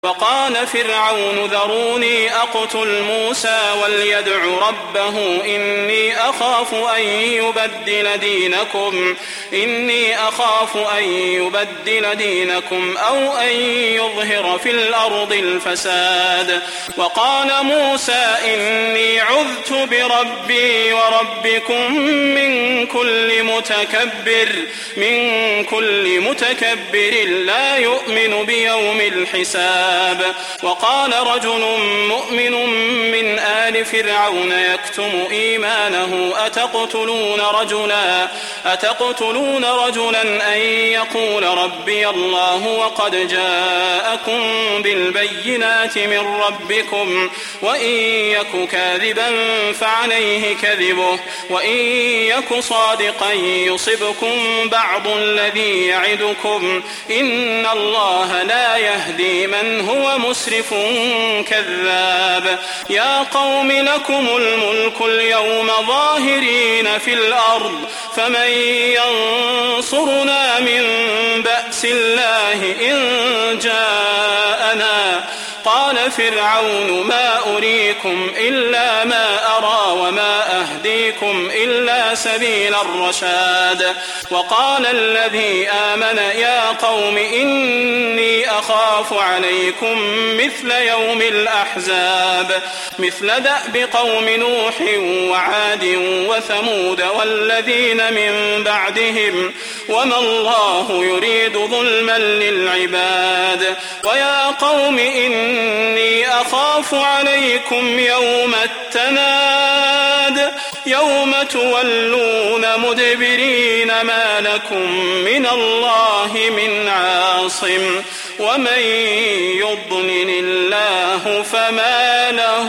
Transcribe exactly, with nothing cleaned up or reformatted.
وقال فرعون ذروني أقتل موسى وليدع ربه إني أخاف أن يبدل دينكم إني أخاف أن يبدل دينكم أو أن يظهر في الأرض الفساد. وقال موسى إني عذت بربي وربكم من كل متكبر من كل متكبر لا يؤمن بيوم الحساب. وقال رجل مؤمن من آل فرعون يكتم إيمانه أتقتلون رجلا أتقتلون رجلا أن يقول ربي الله وقد جاءكم بالبينات من ربكم وإن يك كاذبا فعليه كذبه وإن يك صادقا يصبكم بعض الذي يعدكم إن الله لا يهدي من هو مسرف كذاب. يا قوم لكم الملك اليوم ظاهرين في الأرض فمن ينصرنا من بأس الله إن جاءنا. قال فرعون ما أريكم إلا ما أرى وما أهديكم إلا سبيل الرشاد. وقال الذي آمن يا قوم إني أخاف عليكم مثل يوم الأحزاب مثل دأب قوم نوح وعاد وثمود والذين من بعدهم وما الله يريد ظلما للعباد. ويا قوم إني أخاف عليكم يوم التناد يوم تولون مدبرين ما لكم من الله من عاصم ومن يضلل الله فما له